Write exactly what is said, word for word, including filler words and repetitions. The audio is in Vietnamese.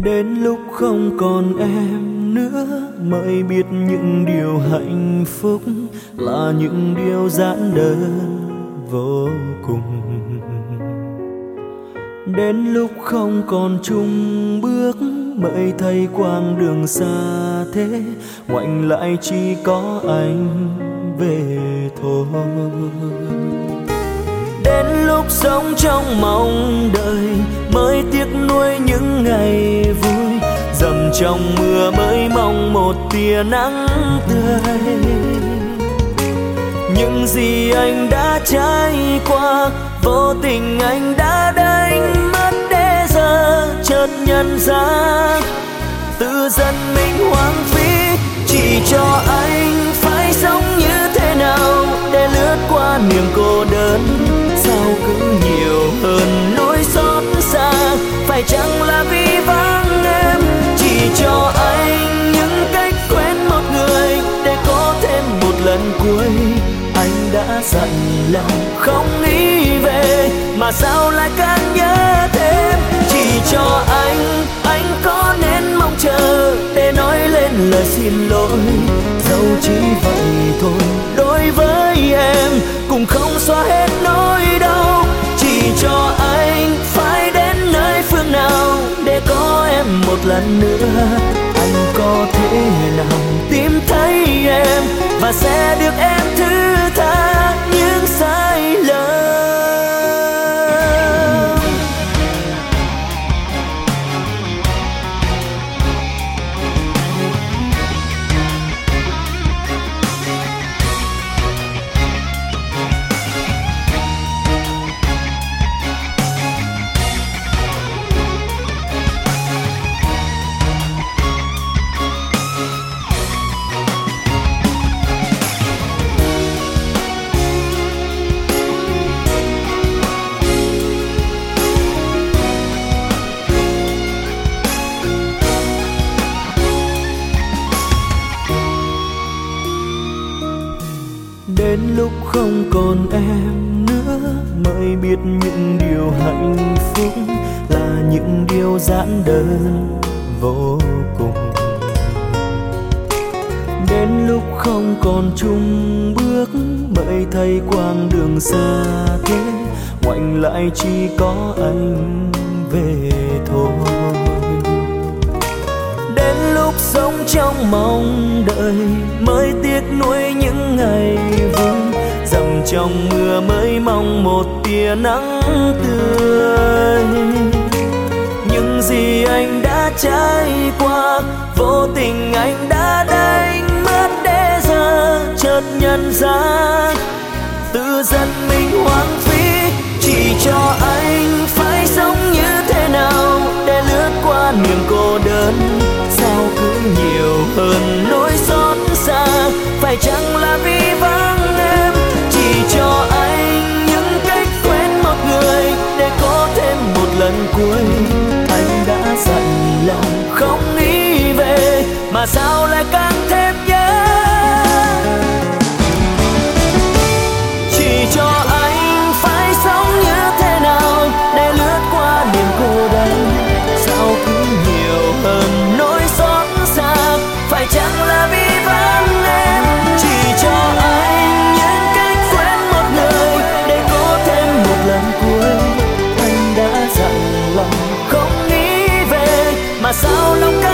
Đến lúc không còn em nữa mới biết những điều hạnh phúc là những điều giản đơn vô cùng. Đến lúc không còn chung bước mới thấy quãng đường xa thế, ngoảnh lại chỉ có anh về thôi. Đến lúc sống trong mong đợi mới tiếc nuối những ngày vui, dầm trong mưa mới mong một tia nắng tươi. Những gì anh đã trải qua vô tình anh đã đánh mất, để giờ chợt nhận ra tự dần mình hoang phí. Chỉ cho anh phải sống như thế nào để lướt qua niềm cô đơn, sao cứ nhiều hơn nỗi xót xa. Phải chăng là vì vắng em? Chỉ cho anh những cách quen một người để có thêm một lần cuối. Anh đã dặn lòng không nghĩ về, mà sao lại càng nhớ thêm. Chỉ cho anh, anh có nên mong chờ để nói lên lời xin lỗi. Dẫu chỉ vậy thôi, đối với em cũng không xóa hết nỗi đau. Chỉ cho anh phải đến nơi phương nào để có em một lần nữa. Anh có thể nào tìm thấy em và sẽ được em thứ tha những sai lầm. Đến lúc không còn em nữa mới biết những điều hạnh phúc là những điều giản đơn vô cùng. Đến lúc không còn chung bước mới thấy quãng đường xa thế, ngoảnh lại chỉ có anh về thôi. Đến lúc sống trong mong đợi mới tiếc nuối những ngày vui, dầm trong mưa mới mong một tia nắng tươi. Những gì anh đã trải qua vô tình anh đã đánh mất, để giờ chợt nhận ra tự dần mình hoang phí. Chỉ cho anh phải sống như thế nào để lướt qua niềm cô đơn, sao cứ nhiều hơn nỗi xót xa. Phải chăng là vì vắng em? Chỉ cho anh những cách quen một người để có thêm một lần cuối. Anh đã dặn lòng không nghĩ về, mà sao lại càng thêm nhớ. Chỉ cho anh phải sống như thế nào để lướt qua niềm cô đơn, sao cứ nhiều hơn nỗi xót xa. Phải chăng là vì vắng em? Chỉ cho anh những cách quen một người để có thêm một lần cuối. Anh đã dặn lòng không nghĩ về, mà sao lòng